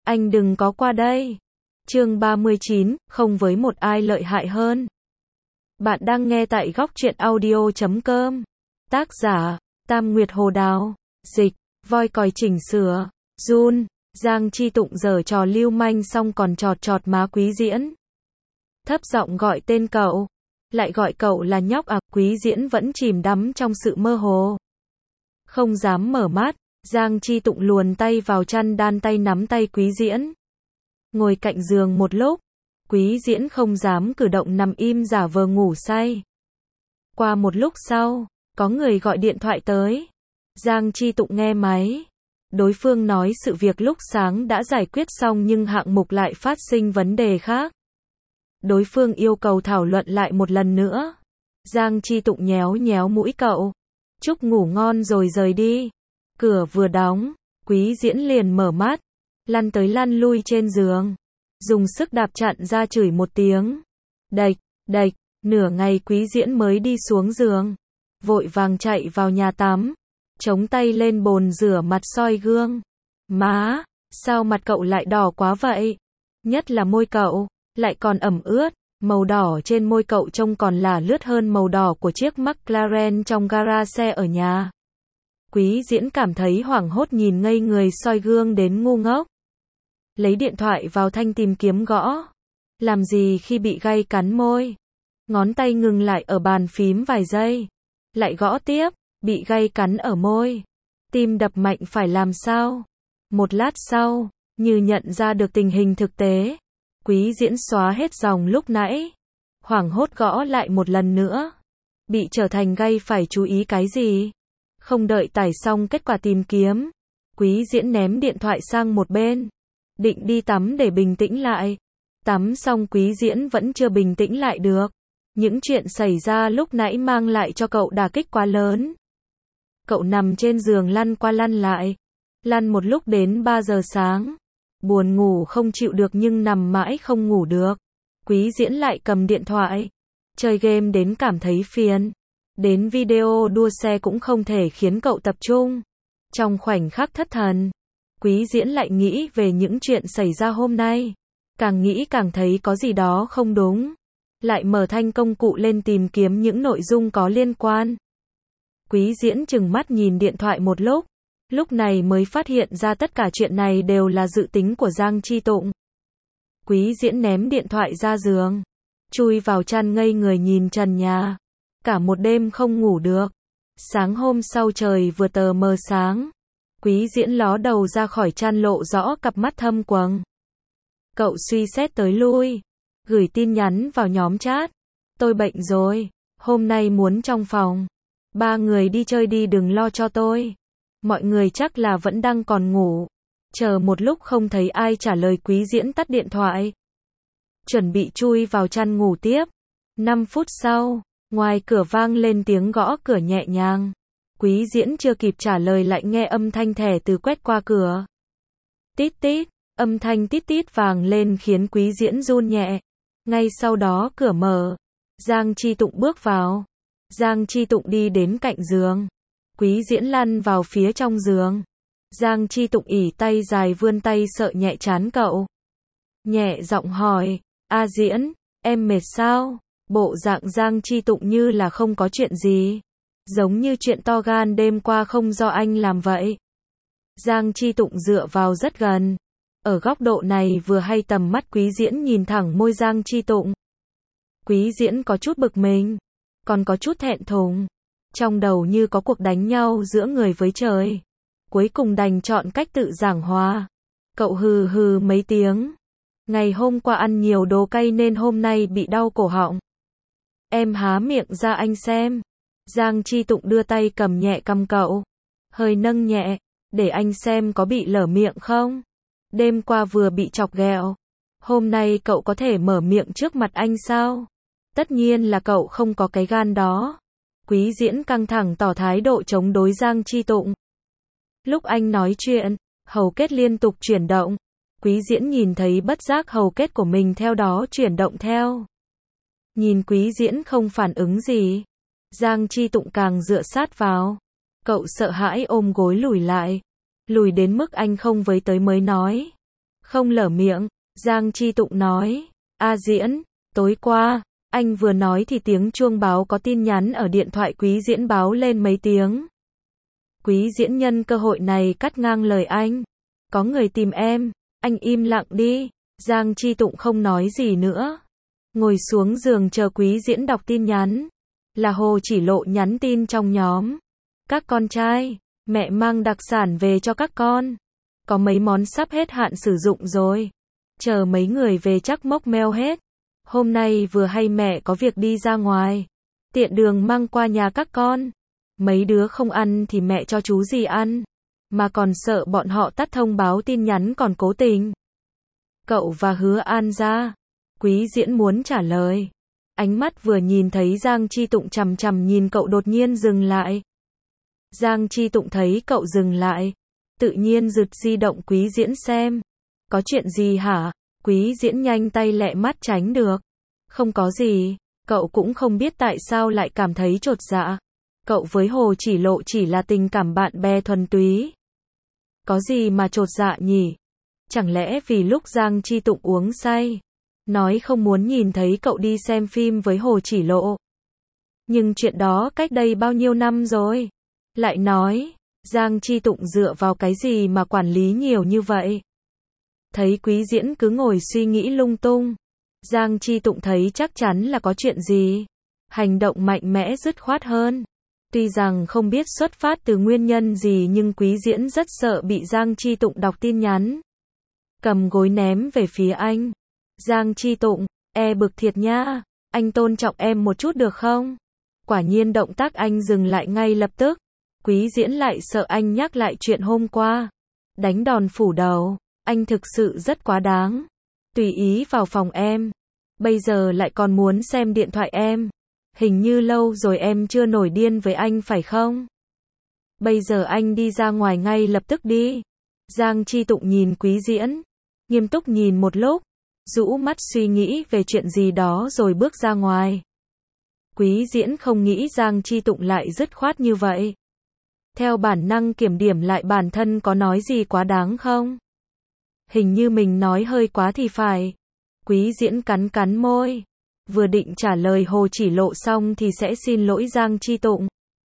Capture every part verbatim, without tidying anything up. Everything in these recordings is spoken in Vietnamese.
Anh đừng có qua đây. Chương ba mươi chín, không với một ai lợi hại hơn. Bạn đang nghe tại góc truyện audio chấm com. Tác giả, Tam Nguyệt Hồ Đào. Dịch, voi còi chỉnh sửa. Jun, Giang Chi Tụng giở trò lưu manh xong còn chọt chọt má Quý Diễn. Thấp giọng gọi tên cậu. Lại gọi cậu là nhóc à, Quý Diễn vẫn chìm đắm trong sự mơ hồ. Không dám mở mắt, Giang Chi Tụng luồn tay vào chăn đan tay nắm tay Quý Diễn. Ngồi cạnh giường một lúc, Quý Diễn không dám cử động nằm im giả vờ ngủ say. Qua một lúc sau, có người gọi điện thoại tới. Giang Chi Tụng nghe máy. Đối phương nói sự việc lúc sáng đã giải quyết xong nhưng hạng mục lại phát sinh vấn đề khác. Đối phương yêu cầu thảo luận lại một lần nữa. Giang Chi Tụng nhéo nhéo mũi cậu. Chúc ngủ ngon rồi rời đi. Cửa vừa đóng, Quý Diễn liền mở mắt, lăn tới lăn lui trên giường, dùng sức đạp chặn ra chửi một tiếng. Đạch, đạch, nửa ngày Quý Diễn mới đi xuống giường, vội vàng chạy vào nhà tắm, chống tay lên bồn rửa mặt soi gương. Má, sao mặt cậu lại đỏ quá vậy? Nhất là môi cậu, lại còn ẩm ướt, màu đỏ trên môi cậu trông còn là lướt hơn màu đỏ của chiếc McLaren trong gara xe ở nhà. Quý Diễn cảm thấy hoảng hốt nhìn ngây người soi gương đến ngu ngốc. Lấy điện thoại vào thanh tìm kiếm gõ. Làm gì khi bị gay cắn môi. Ngón tay ngừng lại ở bàn phím vài giây. Lại gõ tiếp, bị gay cắn ở môi. Tim đập mạnh phải làm sao? Một lát sau, như nhận ra được tình hình thực tế. Quý Diễn xóa hết dòng lúc nãy. Hoảng hốt gõ lại một lần nữa. Bị trở thành gay phải chú ý cái gì? Không đợi tải xong kết quả tìm kiếm, Quý Diễn ném điện thoại sang một bên, định đi tắm để bình tĩnh lại. Tắm xong Quý Diễn vẫn chưa bình tĩnh lại được. Những chuyện xảy ra lúc nãy mang lại cho cậu đả kích quá lớn. Cậu nằm trên giường lăn qua lăn lại, lăn một lúc đến ba giờ sáng. Buồn ngủ không chịu được nhưng nằm mãi không ngủ được. Quý Diễn lại cầm điện thoại, chơi game đến cảm thấy phiền. Đến video đua xe cũng không thể khiến cậu tập trung. Trong khoảnh khắc thất thần, Quý Diễn lại nghĩ về những chuyện xảy ra hôm nay. Càng nghĩ càng thấy có gì đó không đúng. Lại mở thanh công cụ lên tìm kiếm những nội dung có liên quan. Quý Diễn trừng mắt nhìn điện thoại một lúc. Lúc này mới phát hiện ra tất cả chuyện này đều là dự tính của Giang Chi Tụng. Quý Diễn ném điện thoại ra giường, chui vào chăn ngây người nhìn trần nhà. Cả một đêm không ngủ được. Sáng hôm sau trời vừa tờ mờ sáng, Quý Diễn ló đầu ra khỏi chăn lộ rõ cặp mắt thâm quầng. Cậu suy xét tới lui, gửi tin nhắn vào nhóm chat. Tôi bệnh rồi, hôm nay muốn trong phòng. Ba người đi chơi đi đừng lo cho tôi. Mọi người chắc là vẫn đang còn ngủ. Chờ một lúc không thấy ai trả lời Quý Diễn tắt điện thoại. Chuẩn bị chui vào chăn ngủ tiếp. năm phút sau, ngoài cửa vang lên tiếng gõ cửa nhẹ nhàng. Quý Diễn chưa kịp trả lời lại nghe âm thanh thẻ từ quét qua cửa. Tít tít, âm thanh tít tít vàng lên khiến Quý Diễn run nhẹ. Ngay sau đó cửa mở. Giang Chi Tụng bước vào. Giang Chi Tụng đi đến cạnh giường. Quý Diễn lăn vào phía trong giường. Giang Chi Tụng ỉ tay dài vươn tay sợ nhẹ trán cậu. Nhẹ giọng hỏi, A Diễn, em mệt sao? Bộ dạng Giang Chi Tụng như là không có chuyện gì. Giống như chuyện to gan đêm qua không do anh làm vậy. Giang Chi Tụng dựa vào rất gần. Ở góc độ này vừa hay tầm mắt Quý Diễn nhìn thẳng môi Giang Chi Tụng. Quý Diễn có chút bực mình, còn có chút thẹn thùng. Trong đầu như có cuộc đánh nhau giữa người với trời. Cuối cùng đành chọn cách tự giảng hòa. Cậu hừ hừ mấy tiếng. Ngày hôm qua ăn nhiều đồ cay nên hôm nay bị đau cổ họng. Em há miệng ra anh xem. Giang Chi Tụng đưa tay cầm nhẹ cằm cậu. Hơi nâng nhẹ, để anh xem có bị lở miệng không. Đêm qua vừa bị chọc ghẹo. Hôm nay cậu có thể mở miệng trước mặt anh sao? Tất nhiên là cậu không có cái gan đó. Quý Diễn căng thẳng tỏ thái độ chống đối Giang Chi Tụng. Lúc anh nói chuyện, hầu kết liên tục chuyển động. Quý Diễn nhìn thấy bất giác hầu kết của mình theo đó chuyển động theo. Nhìn Quý Diễn không phản ứng gì, Giang Chi Tụng càng dựa sát vào. Cậu sợ hãi ôm gối lùi lại. Lùi đến mức anh không với tới mới nói. Không lở miệng, Giang Chi Tụng nói, A Diễn, tối qua, anh vừa nói thì tiếng chuông báo có tin nhắn ở điện thoại Quý Diễn báo lên mấy tiếng. Quý Diễn nhân cơ hội này cắt ngang lời anh. Có người tìm em, anh im lặng đi. Giang Chi Tụng không nói gì nữa. Ngồi xuống giường chờ Quý Diễn đọc tin nhắn. Là Hồ Chỉ Lộ nhắn tin trong nhóm. Các con trai, mẹ mang đặc sản về cho các con. Có mấy món sắp hết hạn sử dụng rồi. Chờ mấy người về chắc mốc meo hết. Hôm nay vừa hay mẹ có việc đi ra ngoài. Tiện đường mang qua nhà các con. Mấy đứa không ăn thì mẹ cho chú gì ăn. Mà còn sợ bọn họ tắt thông báo tin nhắn còn cố tình. Cậu và Hứa An ra. Quý Diễn muốn trả lời. Ánh mắt vừa nhìn thấy Giang Chi Tụng chằm chằm nhìn cậu đột nhiên dừng lại. Giang Chi Tụng thấy cậu dừng lại. Tự nhiên giật di động Quý Diễn xem. Có chuyện gì hả? Quý Diễn nhanh tay lẹ mắt tránh được. Không có gì. Cậu cũng không biết tại sao lại cảm thấy chột dạ. Cậu với Hồ Chỉ Lộ chỉ là tình cảm bạn bè thuần túy. Có gì mà chột dạ nhỉ? Chẳng lẽ vì lúc Giang Chi Tụng uống say, nói không muốn nhìn thấy cậu đi xem phim với Hồ Chỉ Lộ. Nhưng chuyện đó cách đây bao nhiêu năm rồi? Lại nói, Giang Chi Tụng dựa vào cái gì mà quản lý nhiều như vậy? Thấy Quý Diễn cứ ngồi suy nghĩ lung tung. Giang Chi Tụng thấy chắc chắn là có chuyện gì. Hành động mạnh mẽ dứt khoát hơn. Tuy rằng không biết xuất phát từ nguyên nhân gì nhưng Quý Diễn rất sợ bị Giang Chi Tụng đọc tin nhắn. Cầm gối ném về phía anh. Giang Chi Tụng, e bực thiệt nha. Anh tôn trọng em một chút được không? Quả nhiên động tác anh dừng lại ngay lập tức. Quý Diễn lại sợ anh nhắc lại chuyện hôm qua. Đánh đòn phủ đầu. Anh thực sự rất quá đáng. Tùy ý vào phòng em. Bây giờ lại còn muốn xem điện thoại em. Hình như lâu rồi em chưa nổi điên với anh phải không? Bây giờ anh đi ra ngoài ngay lập tức đi. Giang Chi Tụng nhìn Quý Diễn. Nghiêm túc nhìn một lúc. Rũ mắt suy nghĩ về chuyện gì đó rồi bước ra ngoài. Quý Diễn không nghĩ Giang Chi Tụng lại dứt khoát như vậy. Theo bản năng kiểm điểm lại bản thân có nói gì quá đáng không? Hình như mình nói hơi quá thì phải. Quý Diễn cắn cắn môi. Vừa định trả lời Hồ Chỉ Lộ xong thì sẽ xin lỗi Giang Chi Tụng.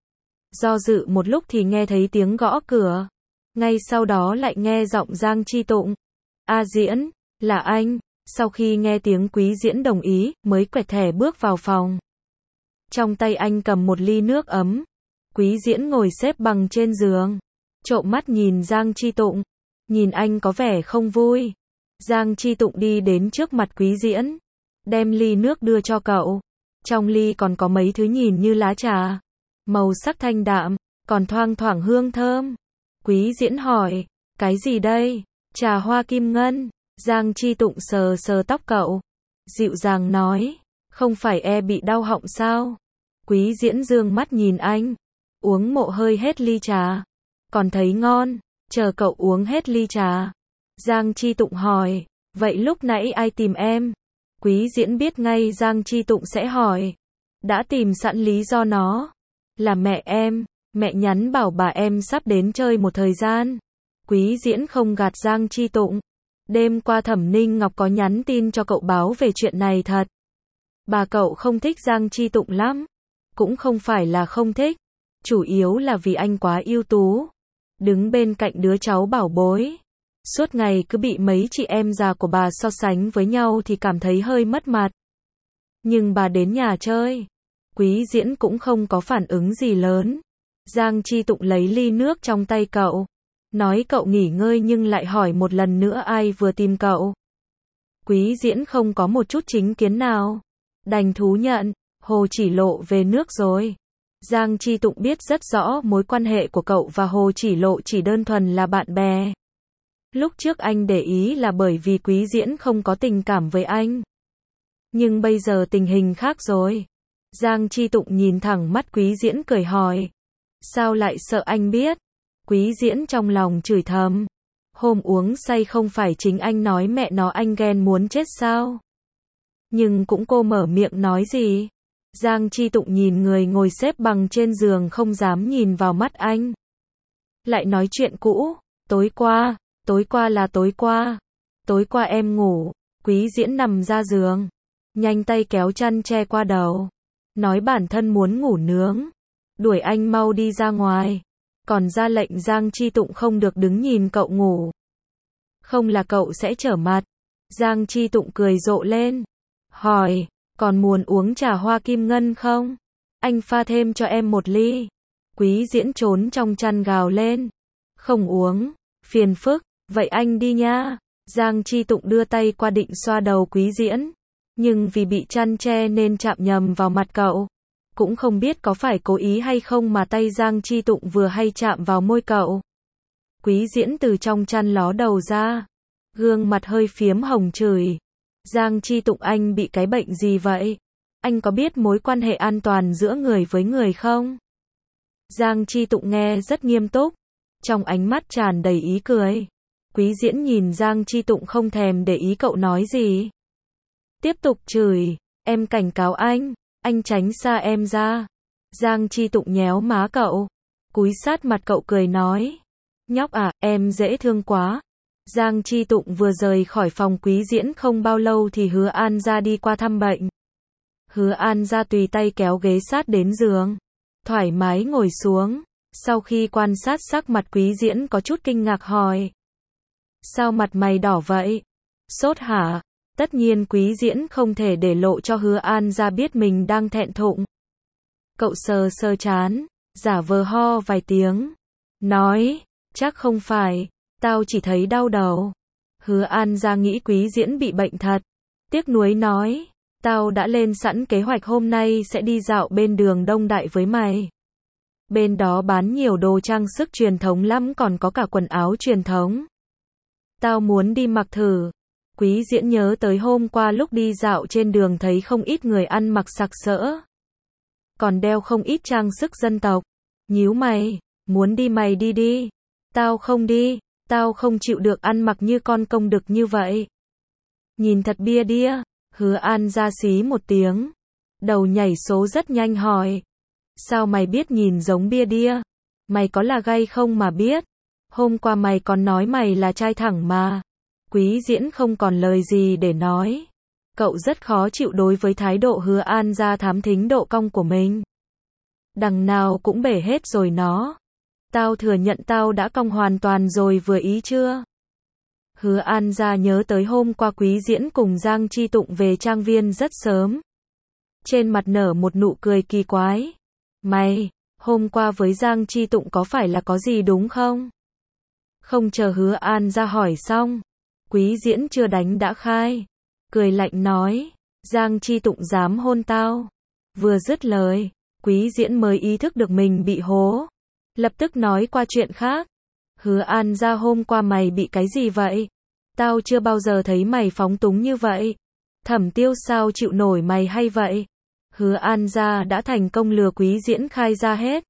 Do dự một lúc thì nghe thấy tiếng gõ cửa. Ngay sau đó lại nghe giọng Giang Chi Tụng. A Diễn, là anh. Sau khi nghe tiếng Quý Diễn đồng ý, mới quẹt thẻ bước vào phòng. Trong tay anh cầm một ly nước ấm. Quý Diễn ngồi xếp bằng trên giường. Trộm mắt nhìn Giang Chi Tụng. Nhìn anh có vẻ không vui. Giang Chi Tụng đi đến trước mặt Quý Diễn. Đem ly nước đưa cho cậu. Trong ly còn có mấy thứ nhìn như lá trà. Màu sắc thanh đạm, còn thoang thoảng hương thơm. Quý Diễn hỏi, cái gì đây? Trà hoa kim ngân. Giang Chi Tụng sờ sờ tóc cậu. Dịu dàng nói, không phải e bị đau họng sao? Quý Diễn dương mắt nhìn anh. Uống mộ hơi hết ly trà. Còn thấy ngon, chờ cậu uống hết ly trà. Giang Chi Tụng hỏi, vậy lúc nãy ai tìm em? Quý Diễn biết ngay Giang Chi Tụng sẽ hỏi. Đã tìm sẵn lý do nó. Là mẹ em, mẹ nhắn bảo bà em sắp đến chơi một thời gian. Quý Diễn không gạt Giang Chi Tụng. Đêm qua Thẩm Ninh Ngọc có nhắn tin cho cậu báo về chuyện này thật. Bà cậu không thích Giang Chi Tụng lắm. Cũng không phải là không thích. Chủ yếu là vì anh quá ưu tú. Đứng bên cạnh đứa cháu bảo bối. Suốt ngày cứ bị mấy chị em già của bà so sánh với nhau thì cảm thấy hơi mất mặt. Nhưng bà đến nhà chơi. Quý Diễn cũng không có phản ứng gì lớn. Giang Chi Tụng lấy ly nước trong tay cậu. Nói cậu nghỉ ngơi nhưng lại hỏi một lần nữa ai vừa tìm cậu. Quý Diễn không có một chút chính kiến nào. Đành thú nhận, Hồ Chỉ Lộ về nước rồi. Giang Chi Tụng biết rất rõ mối quan hệ của cậu và Hồ Chỉ Lộ chỉ đơn thuần là bạn bè. Lúc trước anh để ý là bởi vì Quý Diễn không có tình cảm với anh. Nhưng bây giờ tình hình khác rồi. Giang Chi Tụng nhìn thẳng mắt Quý Diễn cười hỏi. Sao lại sợ anh biết? Quý Diễn trong lòng chửi thầm. Hôm uống say không phải chính anh nói mẹ nó anh ghen muốn chết sao? Nhưng cũng cô mở miệng nói gì? Giang Chi Tụng nhìn người ngồi xếp bằng trên giường không dám nhìn vào mắt anh. Lại nói chuyện cũ. Tối qua, tối qua là tối qua. Tối qua em ngủ, Quý Diễn nằm ra giường, nhanh tay kéo chăn che qua đầu, nói bản thân muốn ngủ nướng, đuổi anh mau đi ra ngoài, còn ra lệnh Giang Chi Tụng không được đứng nhìn cậu ngủ. Không là cậu sẽ trở mặt. Giang Chi Tụng cười rộ lên, hỏi, còn muốn uống trà hoa kim ngân không? Anh pha thêm cho em một ly. Quý Diễn trốn trong chăn gào lên, không uống, phiền phức, vậy anh đi nha. Giang Chi Tụng đưa tay qua định xoa đầu Quý Diễn, nhưng vì bị chăn che nên chạm nhầm vào mặt cậu. Cũng không biết có phải cố ý hay không mà tay Giang Chi Tụng vừa hay chạm vào môi cậu. Quý Diễn từ trong chăn ló đầu ra, gương mặt hơi phiếm hồng chửi, Giang Chi Tụng anh bị cái bệnh gì vậy? Anh có biết mối quan hệ an toàn giữa người với người không? Giang Chi Tụng nghe rất nghiêm túc, trong ánh mắt tràn đầy ý cười. Quý Diễn nhìn Giang Chi Tụng không thèm để ý cậu nói gì. Tiếp tục chửi, em cảnh cáo anh, anh tránh xa em ra. Giang Chi Tụng nhéo má cậu, cúi sát mặt cậu cười nói, nhóc à, em dễ thương quá. Giang Chi Tụng vừa rời khỏi phòng Quý Diễn không bao lâu thì Hứa An Gia đi qua thăm bệnh. Hứa An Gia tùy tay kéo ghế sát đến giường, thoải mái ngồi xuống, sau khi quan sát sắc mặt Quý Diễn có chút kinh ngạc hỏi, sao mặt mày đỏ vậy? Sốt hả? Tất nhiên Quý Diễn không thể để lộ cho Hứa An Gia biết mình đang thẹn thùng. Cậu sờ sờ trán, giả vờ ho vài tiếng, nói, chắc không phải, tao chỉ thấy đau đầu. Hứa An Gia nghĩ Quý Diễn bị bệnh thật, tiếc nuối nói, tao đã lên sẵn kế hoạch hôm nay sẽ đi dạo bên đường Đông Đại với mày. Bên đó bán nhiều đồ trang sức truyền thống lắm, còn có cả quần áo truyền thống. Tao muốn đi mặc thử. Quý Diễn nhớ tới hôm qua lúc đi dạo trên đường thấy không ít người ăn mặc sặc sỡ, còn đeo không ít trang sức dân tộc. Nhíu mày, muốn đi mày đi đi. Tao không đi, tao không chịu được ăn mặc như con công đực như vậy. Nhìn thật bia đĩa. Hứa An Gia xí một tiếng, đầu nhảy số rất nhanh hỏi, sao mày biết nhìn giống bia đĩa? Mày có là gay không mà biết? Hôm qua mày còn nói mày là trai thẳng mà. Quý Diễn không còn lời gì để nói. Cậu rất khó chịu đối với thái độ Hứa An Gia thám thính độ cong của mình. Đằng nào cũng bể hết rồi nó. Tao thừa nhận tao đã cong hoàn toàn rồi, vừa ý chưa? Hứa An Gia nhớ tới hôm qua Quý Diễn cùng Giang Chi Tụng về trang viên rất sớm. Trên mặt nở một nụ cười kỳ quái. Mày, hôm qua với Giang Chi Tụng có phải là có gì đúng không? Không chờ Hứa An Gia hỏi xong, Quý Diễn chưa đánh đã khai, cười lạnh nói, Giang Chi Tụng dám hôn tao. Vừa dứt lời, Quý Diễn mới ý thức được mình bị hố, lập tức nói qua chuyện khác. Hứa An Gia, hôm qua mày bị cái gì vậy? Tao chưa bao giờ thấy mày phóng túng như vậy. Thẩm Tiêu sao chịu nổi mày hay vậy? Hứa An Gia đã thành công lừa Quý Diễn khai ra hết.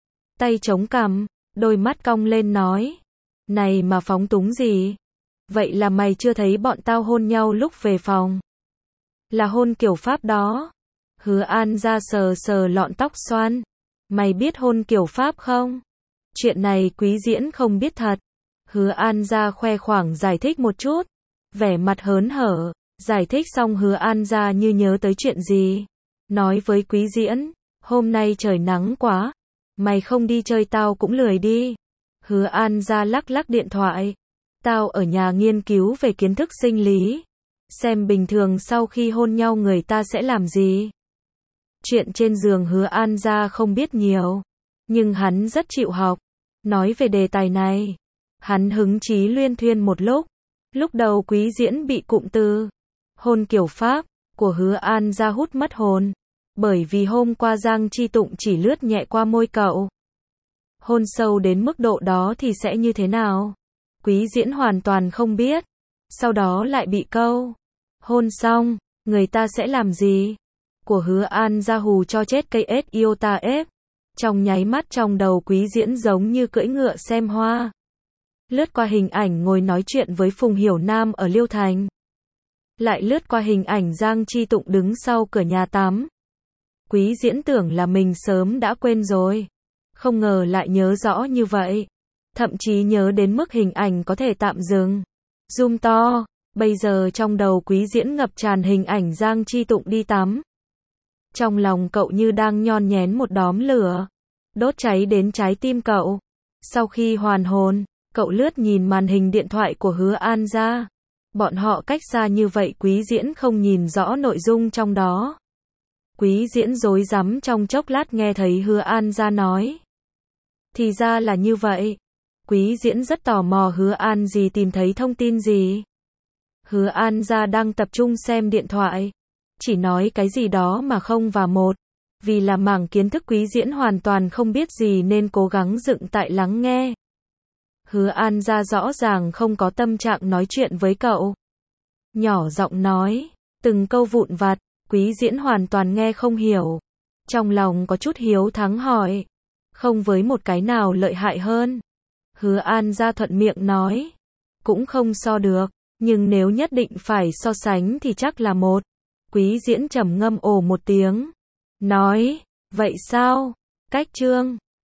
Tay chống cằm, đôi mắt cong lên nói, này mà phóng túng gì? Vậy là mày chưa thấy bọn tao hôn nhau lúc về phòng? Là hôn kiểu Pháp đó. Hứa An Gia sờ sờ lọn tóc xoăn. Mày biết hôn kiểu Pháp không? Chuyện này Quý Diễn không biết thật. Hứa An Gia khoe khoang giải thích một chút, vẻ mặt hớn hở. Giải thích xong Hứa An Gia như nhớ tới chuyện gì, nói với Quý Diễn, hôm nay trời nắng quá, mày không đi chơi tao cũng lười đi. Hứa An Gia lắc lắc điện thoại, tao ở nhà nghiên cứu về kiến thức sinh lý, xem bình thường sau khi hôn nhau người ta sẽ làm gì. Chuyện trên giường Hứa An Gia không biết nhiều, nhưng hắn rất chịu học. Nói về đề tài này, hắn hứng chí luyên thuyên một lúc. Lúc đầu Quý Diễn bị cụm từ hôn kiểu Pháp của Hứa An Gia hút mất hồn, bởi vì hôm qua Giang Chi Tụng chỉ lướt nhẹ qua môi cậu. Hôn sâu đến mức độ đó thì sẽ như thế nào? Quý Diễn hoàn toàn không biết. Sau đó lại bị câu hôn xong, người ta sẽ làm gì? Của Hứa An Gia hù cho chết cây ết iota ép. Trong nháy mắt trong đầu Quý Diễn giống như cưỡi ngựa xem hoa. Lướt qua hình ảnh ngồi nói chuyện với Phùng Hiểu Nam ở Liêu Thành. Lại lướt qua hình ảnh Giang Chi Tụng đứng sau cửa nhà tắm. Quý Diễn tưởng là mình sớm đã quên rồi. Không ngờ lại nhớ rõ như vậy. Thậm chí nhớ đến mức hình ảnh có thể tạm dừng. Zoom to. Bây giờ trong đầu Quý Diễn ngập tràn hình ảnh Giang Chi Tụng đi tắm. Trong lòng cậu như đang nhon nhén một đóm lửa, đốt cháy đến trái tim cậu. Sau khi hoàn hồn, cậu lướt nhìn màn hình điện thoại của Hứa An gia. Bọn họ cách xa như vậy Quý Diễn không nhìn rõ nội dung trong đó. Quý Diễn rối rắm trong chốc lát nghe thấy Hứa An gia nói. Thì ra là như vậy. Quý Diễn rất tò mò Hứa An gì tìm thấy thông tin gì. Hứa An gia đang tập trung xem điện thoại. Chỉ nói cái gì đó mà không và một. Vì là mảng kiến thức Quý Diễn hoàn toàn không biết gì nên cố gắng dựng tại lắng nghe. Hứa An gia rõ ràng không có tâm trạng nói chuyện với cậu. Nhỏ giọng nói, từng câu vụn vặt, Quý Diễn hoàn toàn nghe không hiểu. Trong lòng có chút hiếu thắng hỏi, không với một cái nào lợi hại hơn. Hứa An gia thuận miệng nói, cũng không so được, nhưng nếu nhất định phải so sánh thì chắc là một. Quý Diễn trầm ngâm ồ một tiếng, nói, vậy sao? Cách chương